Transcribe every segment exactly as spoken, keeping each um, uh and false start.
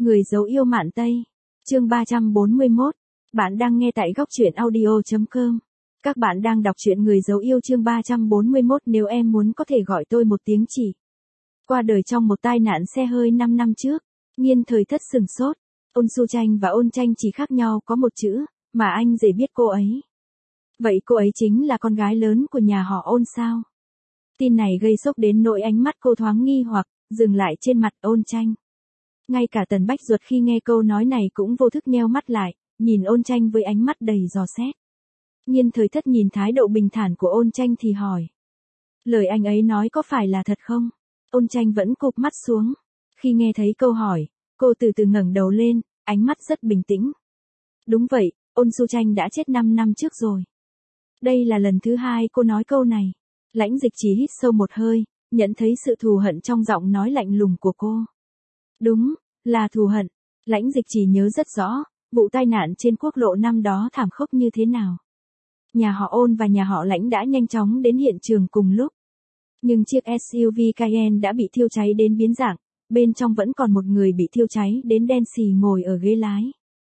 Người dấu yêu Mạn Tây. Chương ba trăm bốn mươi mốt. Bạn đang nghe tại góc truyện audio chấm com. Các bạn đang đọc truyện Người dấu yêu chương ba trăm bốn mươi mốt. Nếu em muốn có thể gọi tôi một tiếng chỉ. Qua đời trong một tai nạn xe hơi năm năm trước. Nghiên Thời Thất sừng sốt. Ôn Su Tranh và Ôn Tranh chỉ khác nhau có một chữ, mà anh dễ biết cô ấy. Vậy cô ấy chính là con gái lớn của nhà họ Ôn sao? Tin này gây sốc đến nỗi ánh mắt cô thoáng nghi hoặc, dừng lại trên mặt Ôn Tranh. Ngay cả Tần Bách Duật khi nghe câu nói này cũng vô thức nheo mắt lại, nhìn Ôn Tranh với ánh mắt đầy dò xét. Nghiên Thời Thất nhìn thái độ bình thản của Ôn Tranh thì hỏi. Lời anh ấy nói có phải là thật không? Ôn Tranh vẫn cụp mắt xuống. Khi nghe thấy câu hỏi, cô từ từ ngẩng đầu lên, ánh mắt rất bình tĩnh. Đúng vậy, Ôn Su Tranh đã chết năm năm trước rồi. Đây là lần thứ hai cô nói câu này. Lãnh Dịch Chỉ hít sâu một hơi, nhận thấy sự thù hận trong giọng nói lạnh lùng của cô. Đúng, là thù hận. Lãnh Dịch Chỉ nhớ rất rõ, vụ tai nạn trên quốc lộ năm đó thảm khốc như thế nào. Nhà họ Ôn và nhà họ Lãnh đã nhanh chóng đến hiện trường cùng lúc. Nhưng chiếc ét u vê Cayenne đã bị thiêu cháy đến biến dạng, bên trong vẫn còn một người bị thiêu cháy đến đen xì ngồi ở ghế lái.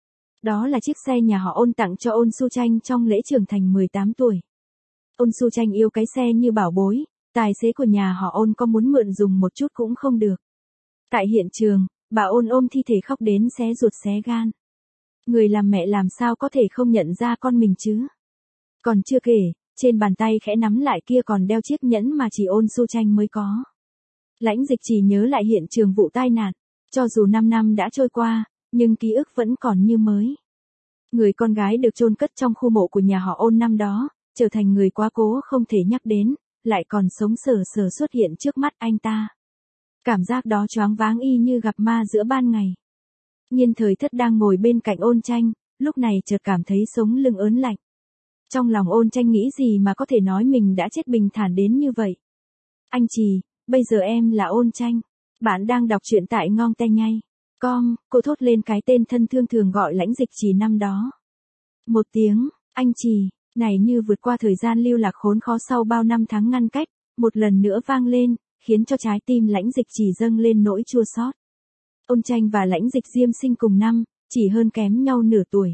Đó là chiếc xe nhà họ Ôn tặng cho Ôn Su Tranh trong lễ trưởng thành mười tám tuổi. Ôn Su Tranh yêu cái xe như bảo bối, tài xế của nhà họ Ôn có muốn mượn dùng một chút cũng không được. Tại hiện trường, bà Ôn ôm thi thể khóc đến xé ruột xé gan. Người làm mẹ làm sao có thể không nhận ra con mình chứ? Còn chưa kể, trên bàn tay khẽ nắm lại kia còn đeo chiếc nhẫn mà chỉ Ôn Su Tranh mới có. Lãnh Dịch Chỉ nhớ lại hiện trường vụ tai nạn, cho dù năm năm đã trôi qua, nhưng ký ức vẫn còn như mới. Người con gái được chôn cất trong khu mộ của nhà họ Ôn năm đó, trở thành người quá cố không thể nhắc đến, lại còn sống sờ sờ xuất hiện trước mắt anh ta. Cảm giác đó choáng váng y như gặp ma giữa ban ngày. Nghiên Thời Thất đang ngồi bên cạnh Ôn Tranh, lúc này chợt cảm thấy sống lưng ớn lạnh. Trong lòng Ôn Tranh nghĩ gì mà có thể nói mình đã chết bình thản đến như vậy. Anh Trì, bây giờ em là Ôn Tranh. Bạn đang đọc truyện tại ngon te nhây com, cô thốt lên cái tên thân thương thường gọi Lãnh Dịch Chỉ năm đó. Một tiếng, anh Trì, này như vượt qua thời gian lưu lạc khốn khó sau bao năm tháng ngăn cách, một lần nữa vang lên, khiến cho trái tim Lãnh Dịch Chỉ dâng lên nỗi chua xót. Ôn Tranh và Lãnh Dịch Diêm sinh cùng năm, chỉ hơn kém nhau nửa tuổi.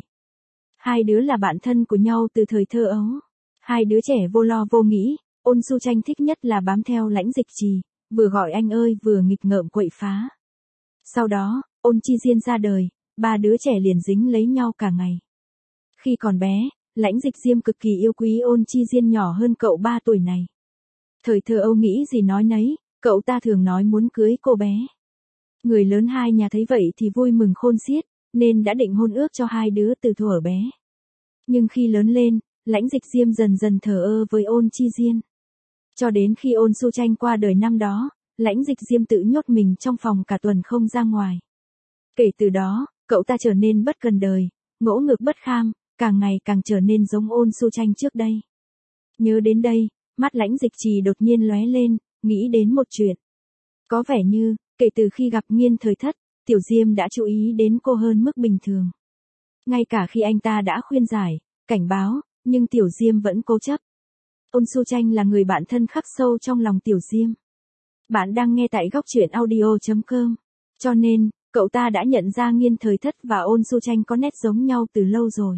Hai đứa là bạn thân của nhau từ thời thơ ấu. Hai đứa trẻ vô lo vô nghĩ, Ôn Su Tranh thích nhất là bám theo Lãnh Dịch Chỉ, vừa gọi anh ơi vừa nghịch ngợm quậy phá. Sau đó, Ôn Chi Diên ra đời, ba đứa trẻ liền dính lấy nhau cả ngày. Khi còn bé, Lãnh Dịch Diêm cực kỳ yêu quý Ôn Chi Diên nhỏ hơn cậu ba tuổi này. Thời thơ ấu nghĩ gì nói nấy, cậu ta thường nói muốn cưới cô bé. Người lớn hai nhà thấy vậy thì vui mừng khôn xiết, nên đã định hôn ước cho hai đứa từ thuở bé. Nhưng khi lớn lên, Lãnh Dịch Diêm dần dần thờ ơ với Ôn Chi Diên. Cho đến khi Ôn Su Tranh qua đời năm đó, Lãnh Dịch Diêm tự nhốt mình trong phòng cả tuần không ra ngoài. Kể từ đó, cậu ta trở nên bất cần đời, ngỗ ngược bất kham, càng ngày càng trở nên giống Ôn Su Tranh trước đây. Nhớ đến đây, mắt Lãnh Dịch Chỉ đột nhiên lóe lên, nghĩ đến một chuyện. Có vẻ như, kể từ khi gặp Nghiên Thời Thất, Tiểu Diêm đã chú ý đến cô hơn mức bình thường. Ngay cả khi anh ta đã khuyên giải, cảnh báo, nhưng Tiểu Diêm vẫn cố chấp. Ôn Su Tranh là người bạn thân khắc sâu trong lòng Tiểu Diêm. Bạn đang nghe tại góc truyện audio chấm com. Cho nên, cậu ta đã nhận ra Nghiên Thời Thất và Ôn Su Tranh có nét giống nhau từ lâu rồi.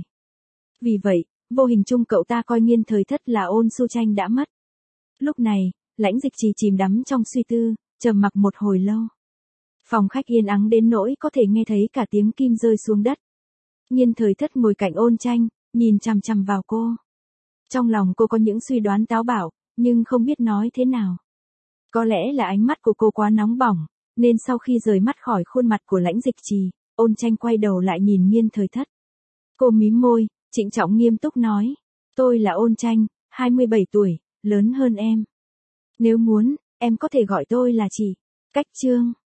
Vì vậy, vô hình chung cậu ta coi Nghiên Thời Thất là Ôn Su Tranh đã mất. Lúc này, Lãnh Dịch Chỉ chìm đắm trong suy tư, trầm mặc một hồi lâu. Phòng khách yên ắng đến nỗi có thể nghe thấy cả tiếng kim rơi xuống đất. Nghiên Thời Thất ngồi cạnh Ôn Tranh, nhìn chằm chằm vào cô. Trong lòng cô có những suy đoán táo bạo, nhưng không biết nói thế nào. Có lẽ là ánh mắt của cô quá nóng bỏng, nên sau khi rời mắt khỏi khuôn mặt của Lãnh Dịch Chỉ, Ôn Tranh quay đầu lại nhìn Nghiên Thời Thất. Cô mím môi, trịnh trọng nghiêm túc nói, tôi là Ôn Tranh, hai mươi bảy tuổi, lớn hơn em. Nếu muốn, em có thể gọi tôi là chị. Cách chương.